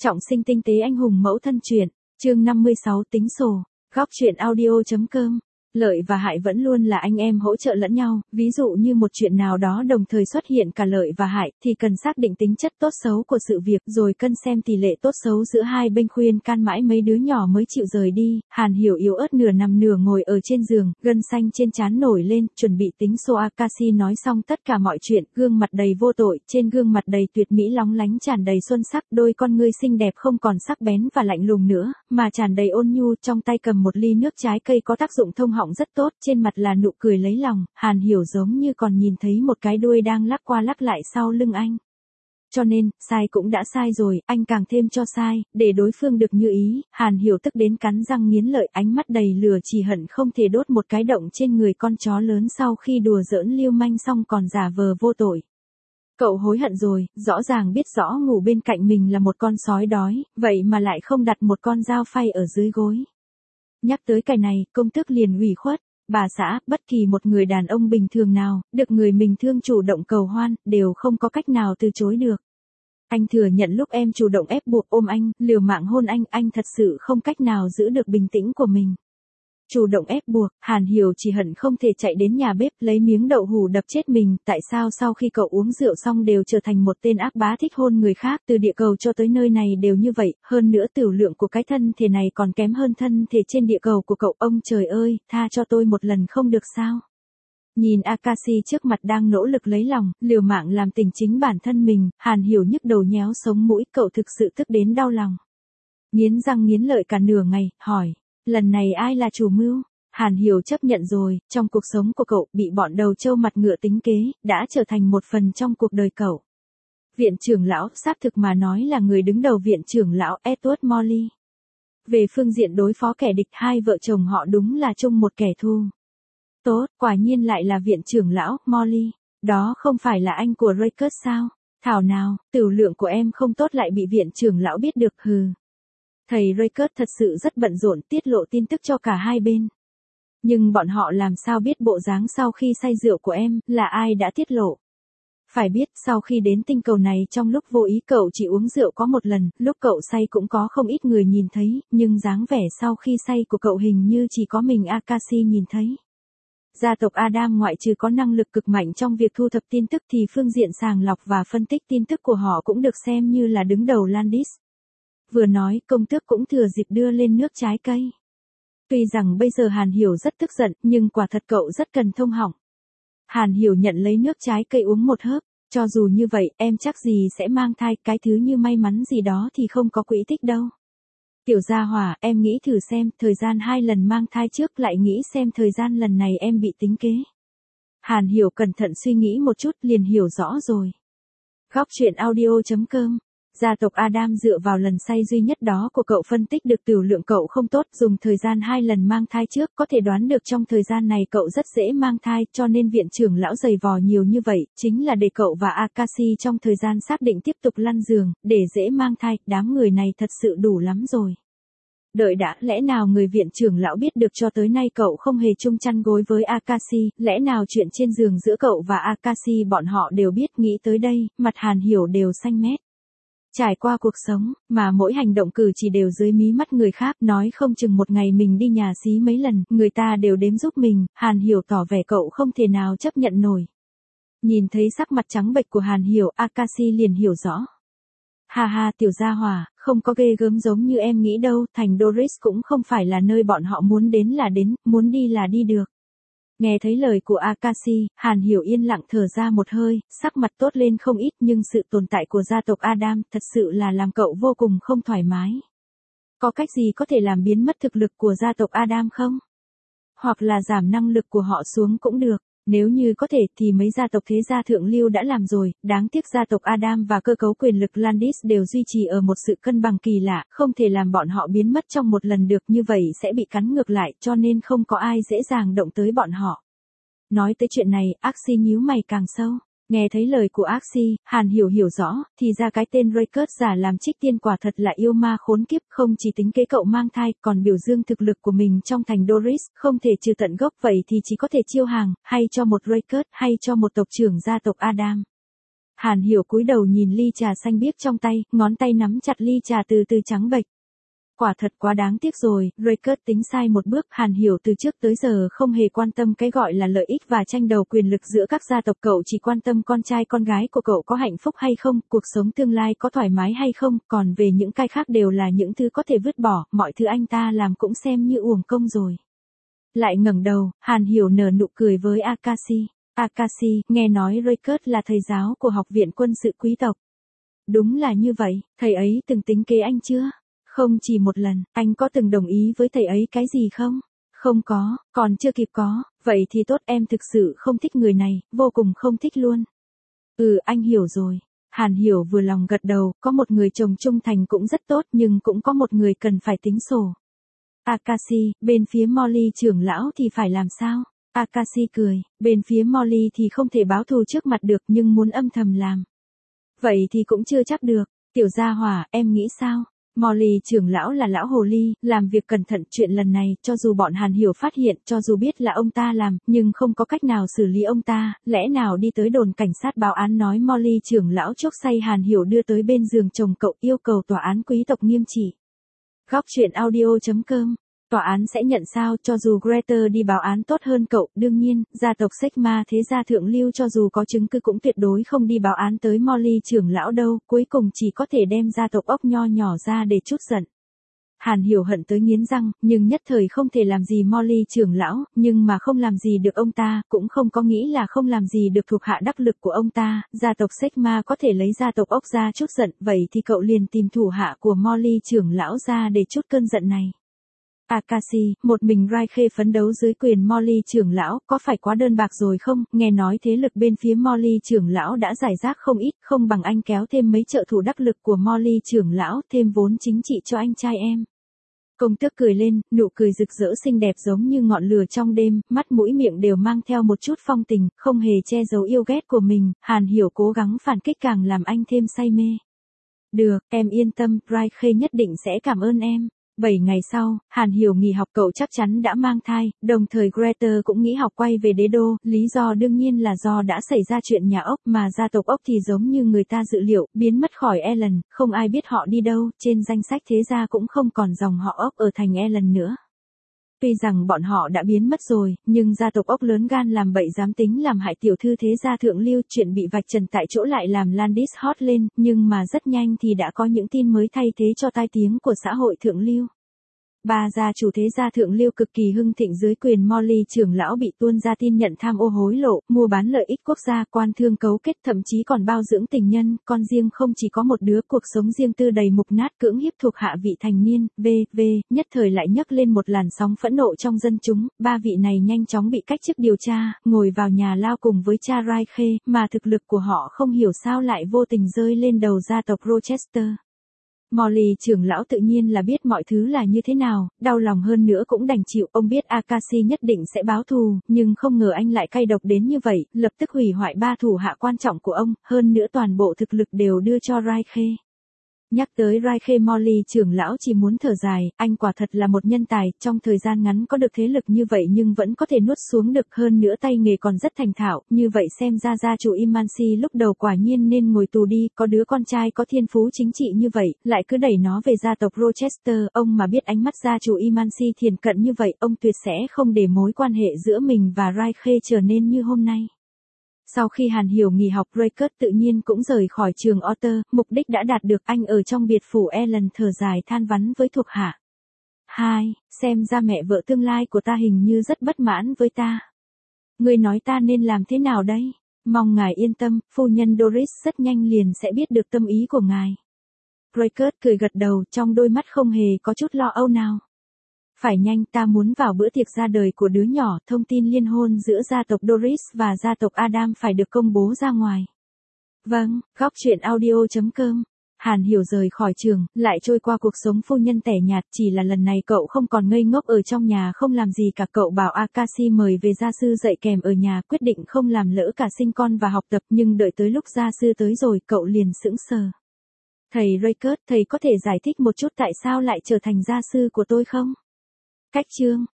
Trọng sinh tinh tế anh hùng mẫu thân truyện, chương 56 tính sổ, góc truyện audio.com. Lợi và hại vẫn luôn là anh em hỗ trợ lẫn nhau, ví dụ như một chuyện nào đó đồng thời xuất hiện cả lợi và hại, thì cần xác định tính chất tốt xấu của sự việc rồi cân xem tỷ lệ tốt xấu giữa hai bên, khuyên can mãi mấy đứa nhỏ mới chịu rời đi. Hàn Hiểu yếu ớt nửa nằm nửa ngồi ở trên giường, gân xanh trên trán nổi lên, chuẩn bị tính sổ. Akashi nói xong tất cả mọi chuyện, gương mặt đầy vô tội, trên gương mặt đầy tuyệt mỹ lóng lánh tràn đầy xuân sắc, đôi con ngươi xinh đẹp không còn sắc bén và lạnh lùng nữa, mà tràn đầy ôn nhu, trong tay cầm một ly nước trái cây có tác dụng thông họng rất tốt, trên mặt là nụ cười lấy lòng. Hàn Hiểu giống như còn nhìn thấy một cái đuôi đang lắc qua lắc lại sau lưng anh. Cho nên, sai cũng đã sai rồi, anh càng thêm cho sai, để đối phương được như ý. Hàn Hiểu tức đến cắn răng nghiến lợi, ánh mắt đầy lửa chỉ hận không thể đốt một cái động trên người con chó lớn sau khi đùa giỡn lưu manh xong còn giả vờ vô tội. Cậu hối hận rồi, rõ ràng biết rõ ngủ bên cạnh mình là một con sói đói, vậy mà lại không đặt một con dao phay ở dưới gối. Nhắc tới cái này, công tước liền ủy khuất. Bà xã, bất kỳ một người đàn ông bình thường nào, được người mình thương chủ động cầu hoan, đều không có cách nào từ chối được. Anh thừa nhận lúc em chủ động ép buộc ôm anh, liều mạng hôn anh thật sự không cách nào giữ được bình tĩnh của mình. Chủ động ép buộc, Hàn Hiểu chỉ hận không thể chạy đến nhà bếp lấy miếng đậu hủ đập chết mình. Tại sao sau khi cậu uống rượu xong đều trở thành một tên ác bá thích hôn người khác, từ địa cầu cho tới nơi này đều như vậy, hơn nữa tửu lượng của cái thân thể này còn kém hơn thân thể trên địa cầu của cậu. Ông trời ơi, tha cho tôi một lần không được sao? Nhìn Akashi trước mặt đang nỗ lực lấy lòng, liều mạng làm tình chính bản thân mình, Hàn Hiểu nhức đầu nhéo sống mũi, cậu thực sự tức đến đau lòng. Nghiến răng nghiến lợi cả nửa ngày, hỏi. Lần này ai là chủ mưu? Hàn Hiểu chấp nhận rồi, trong cuộc sống của cậu, bị bọn đầu trâu mặt ngựa tính kế, đã trở thành một phần trong cuộc đời cậu. Viện trưởng lão, xác thực mà nói là người đứng đầu viện trưởng lão Edward Morley. Về phương diện đối phó kẻ địch, hai vợ chồng họ đúng là chung một kẻ thù. Tốt, quả nhiên lại là viện trưởng lão Morley. Đó không phải là anh của Rakers sao? Thảo nào, tửu lượng của em không tốt lại bị viện trưởng lão biết được, hừ. Thầy Rakers thật sự rất bận rộn tiết lộ tin tức cho cả hai bên. Nhưng bọn họ làm sao biết bộ dáng sau khi say rượu của em, là ai đã tiết lộ? Phải biết, sau khi đến tinh cầu này trong lúc vô ý cậu chỉ uống rượu có một lần, lúc cậu say cũng có không ít người nhìn thấy, nhưng dáng vẻ sau khi say của cậu hình như chỉ có mình Akashi nhìn thấy. Gia tộc Adam ngoại trừ có năng lực cực mạnh trong việc thu thập tin tức thì phương diện sàng lọc và phân tích tin tức của họ cũng được xem như là đứng đầu Landis. Vừa nói, công tước cũng thừa dịp đưa lên nước trái cây. Tuy rằng bây giờ Hàn Hiểu rất tức giận, nhưng quả thật cậu rất cần thông họng. Hàn Hiểu nhận lấy nước trái cây uống một hớp, cho dù như vậy, em chắc gì sẽ mang thai, cái thứ như may mắn gì đó thì không có quỹ tích đâu. Tiểu gia hỏa, em nghĩ thử xem, thời gian 2 lần mang thai trước lại nghĩ xem thời gian lần này em bị tính kế. Hàn Hiểu cẩn thận suy nghĩ một chút liền hiểu rõ rồi. Góc truyện audio.com. Gia tộc Adam dựa vào lần say duy nhất đó của cậu phân tích được tửu lượng cậu không tốt, dùng thời gian 2 lần mang thai trước có thể đoán được trong thời gian này cậu rất dễ mang thai, cho nên viện trưởng lão giày vò nhiều như vậy, chính là để cậu và Akashi trong thời gian xác định tiếp tục lăn giường, để dễ mang thai. Đám người này thật sự đủ lắm rồi. Đợi đã, lẽ nào người viện trưởng lão biết được cho tới nay cậu không hề chung chăn gối với Akashi, lẽ nào chuyện trên giường giữa cậu và Akashi bọn họ đều biết? Nghĩ tới đây, mặt Hàn Hiểu đều xanh mét. Trải qua cuộc sống, mà mỗi hành động cử chỉ đều dưới mí mắt người khác, nói không chừng một ngày mình đi nhà xí mấy lần, người ta đều đếm giúp mình. Hàn Hiểu tỏ vẻ cậu không thể nào chấp nhận nổi. Nhìn thấy sắc mặt trắng bệch của Hàn Hiểu, Akashi liền hiểu rõ. Ha ha, tiểu gia hỏa, không có ghê gớm giống như em nghĩ đâu, thành Doris cũng không phải là nơi bọn họ muốn đến là đến, muốn đi là đi được. Nghe thấy lời của Akashi, Hàn Hiểu yên lặng thở ra một hơi, sắc mặt tốt lên không ít, nhưng sự tồn tại của gia tộc Adam thật sự là làm cậu vô cùng không thoải mái. Có cách gì có thể làm biến mất thực lực của gia tộc Adam không? Hoặc là giảm năng lực của họ xuống cũng được. Nếu như có thể thì mấy gia tộc thế gia thượng lưu đã làm rồi, đáng tiếc gia tộc Adam và cơ cấu quyền lực Landis đều duy trì ở một sự cân bằng kỳ lạ, không thể làm bọn họ biến mất trong một lần được, như vậy sẽ bị cắn ngược lại, cho nên không có ai dễ dàng động tới bọn họ. Nói tới chuyện này, Axie nhíu mày càng sâu. Nghe thấy lời của Axie, Hàn hiểu rõ, thì ra cái tên Rakers giả làm trích tiên quả thật là yêu ma khốn kiếp, không chỉ tính kế cậu mang thai, còn biểu dương thực lực của mình trong thành Doris, không thể trừ tận gốc vậy thì chỉ có thể chiêu hàng, hay cho một Rakers, hay cho một tộc trưởng gia tộc Adam. Hàn Hiểu cúi đầu nhìn ly trà xanh biếc trong tay, ngón tay nắm chặt ly trà từ từ trắng bệch. Quả thật quá đáng tiếc rồi, Raykert tính sai một bước. Hàn Hiểu từ trước tới giờ không hề quan tâm cái gọi là lợi ích và tranh đấu quyền lực giữa các gia tộc, cậu chỉ quan tâm con trai con gái của cậu có hạnh phúc hay không, cuộc sống tương lai có thoải mái hay không, còn về những cái khác đều là những thứ có thể vứt bỏ, mọi thứ anh ta làm cũng xem như uổng công rồi. Lại ngẩng đầu, Hàn Hiểu nở nụ cười với Akashi. Akashi, nghe nói Raykert là thầy giáo của học viện quân sự quý tộc. Đúng là như vậy, thầy ấy từng tính kế anh chưa? Không chỉ một lần, anh có từng đồng ý với thầy ấy cái gì không? Không có, còn chưa kịp có, vậy thì tốt, em thực sự không thích người này, vô cùng không thích luôn. Anh hiểu rồi. Hàn Hiểu vừa lòng gật đầu, có một người chồng trung thành cũng rất tốt nhưng cũng có một người cần phải tính sổ. Akashi, bên phía Molly trưởng lão thì phải làm sao? Akashi cười, bên phía Molly thì không thể báo thù trước mặt được nhưng muốn âm thầm làm. Vậy thì cũng chưa chắc được, tiểu gia hỏa, em nghĩ sao? Molly trưởng lão là lão hồ ly, làm việc cẩn thận, chuyện lần này, cho dù bọn Hàn Hiểu phát hiện, cho dù biết là ông ta làm, nhưng không có cách nào xử lý ông ta, lẽ nào đi tới đồn cảnh sát báo án nói Molly trưởng lão chuốc say Hàn Hiểu đưa tới bên giường chồng cậu, yêu cầu tòa án quý tộc nghiêm trị. Góc truyện audio.com. Tòa án sẽ nhận sao, cho dù Greta đi báo án tốt hơn cậu, đương nhiên, gia tộc Sigma thế gia thượng lưu cho dù có chứng cứ cũng tuyệt đối không đi báo án tới Molly trưởng lão đâu, cuối cùng chỉ có thể đem gia tộc ốc nho nhỏ ra để trút giận. Hàn Hiểu hận tới nghiến răng, nhưng nhất thời không thể làm gì Molly trưởng lão, nhưng mà không làm gì được ông ta, cũng không có nghĩ là không làm gì được thuộc hạ đắc lực của ông ta, gia tộc Sigma có thể lấy gia tộc ốc ra trút giận, vậy thì cậu liền tìm thủ hạ của Molly trưởng lão ra để trút cơn giận này. Akashi, một mình Raikhe phấn đấu dưới quyền Molly trưởng lão, có phải quá đơn bạc rồi không? Nghe nói thế lực bên phía Molly trưởng lão đã giải rác không ít, không bằng anh kéo thêm mấy trợ thủ đắc lực của Molly trưởng lão, thêm vốn chính trị cho anh trai em. Công tước cười lên, nụ cười rực rỡ xinh đẹp giống như ngọn lửa trong đêm, mắt mũi miệng đều mang theo một chút phong tình, không hề che giấu yêu ghét của mình. Hàn Hiểu cố gắng phản kích càng làm anh thêm say mê. Được, em yên tâm, Raikhe nhất định sẽ cảm ơn em. 7 ngày sau, Hàn Hiểu nghỉ học, cậu chắc chắn đã mang thai, đồng thời Greta cũng nghĩ học quay về đế đô, lý do đương nhiên là do đã xảy ra chuyện nhà ốc, mà gia tộc ốc thì giống như người ta dự liệu, biến mất khỏi Ellen, không ai biết họ đi đâu, trên danh sách thế gia cũng không còn dòng họ ốc ở thành Ellen nữa. Tuy rằng bọn họ đã biến mất rồi, nhưng gia tộc ốc lớn gan làm bậy dám tính làm hại tiểu thư thế gia thượng lưu, chuyện bị vạch trần tại chỗ lại làm Landis hot lên, nhưng mà rất nhanh thì đã có những tin mới thay thế cho tai tiếng của xã hội thượng lưu. Ba gia chủ thế gia thượng lưu cực kỳ hưng thịnh dưới quyền Molly trưởng lão bị tuôn ra tin nhận tham ô hối lộ, mua bán lợi ích quốc gia, quan thương cấu kết, thậm chí còn bao dưỡng tình nhân, con riêng không chỉ có một đứa, cuộc sống riêng tư đầy mục nát, cưỡng hiếp thuộc hạ vị thành niên, v.v. nhất thời lại nhấc lên một làn sóng phẫn nộ trong dân chúng. Ba vị này nhanh chóng bị cách chức điều tra, ngồi vào nhà lao cùng với cha Raikhe, mà thực lực của họ không hiểu sao lại vô tình rơi lên đầu gia tộc Rochester. Molly trưởng lão tự nhiên là biết mọi thứ là như thế nào, đau lòng hơn nữa cũng đành chịu, ông biết Akashi nhất định sẽ báo thù, nhưng không ngờ anh lại cay độc đến như vậy, lập tức hủy hoại ba thủ hạ quan trọng của ông, hơn nữa toàn bộ thực lực đều đưa cho Raikhe. Nhắc tới Raikhe, Molly trưởng lão chỉ muốn thở dài, anh quả thật là một nhân tài, trong thời gian ngắn có được thế lực như vậy nhưng vẫn có thể nuốt xuống được, hơn nữa tay nghề còn rất thành thạo, như vậy xem ra gia chủ Imansi lúc đầu quả nhiên nên ngồi tù đi, có đứa con trai có thiên phú chính trị như vậy, lại cứ đẩy nó về gia tộc Rochester, ông mà biết ánh mắt gia chủ Imansi thiền cận như vậy, ông tuyệt sẽ không để mối quan hệ giữa mình và Raikhe trở nên như hôm nay. Sau khi Hàn Hiểu nghỉ học, Raykert tự nhiên cũng rời khỏi trường Otter, mục đích đã đạt được, anh ở trong biệt phủ Ellen thở dài than vãn với thuộc hạ. Xem ra mẹ vợ tương lai của ta hình như rất bất mãn với ta. Ngươi nói ta nên làm thế nào đây? Mong ngài yên tâm, phu nhân Doris rất nhanh liền sẽ biết được tâm ý của ngài. Raykert cười gật đầu, trong đôi mắt không hề có chút lo âu nào. Phải nhanh, ta muốn vào bữa tiệc ra đời của đứa nhỏ, thông tin liên hôn giữa gia tộc Doris và gia tộc Adam phải được công bố ra ngoài. Vâng, góc truyện audio.com. Hàn Hiểu rời khỏi trường, lại trôi qua cuộc sống phu nhân tẻ nhạt, chỉ là lần này cậu không còn ngây ngốc ở trong nhà không làm gì cả, cậu bảo Akashi mời về gia sư dạy kèm ở nhà, quyết định không làm lỡ cả sinh con và học tập, nhưng đợi tới lúc gia sư tới rồi, cậu liền sững sờ. Thầy Raykert, thầy có thể giải thích một chút tại sao lại trở thành gia sư của tôi không? Cách chương